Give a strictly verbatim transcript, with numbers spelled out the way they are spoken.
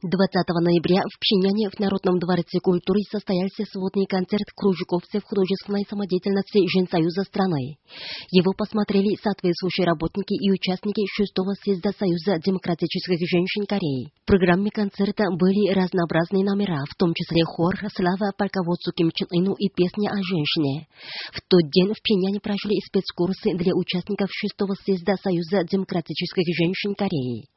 двадцатого ноября в Пхеньяне в Народном дворце культуры состоялся сводный концерт кружковцев художественной самодеятельности Женсоюза страны. Его посмотрели соответствующие работники и участники шестого съезда Союза демократических женщин Кореи. В программе концерта были разнообразные номера, в том числе хор «Слава полководцу Ким Чен Ыну» и песня о женщине. В тот день в Пхеньяне прошли спецкурсы для участников шестого съезда Союза демократических женщин Кореи.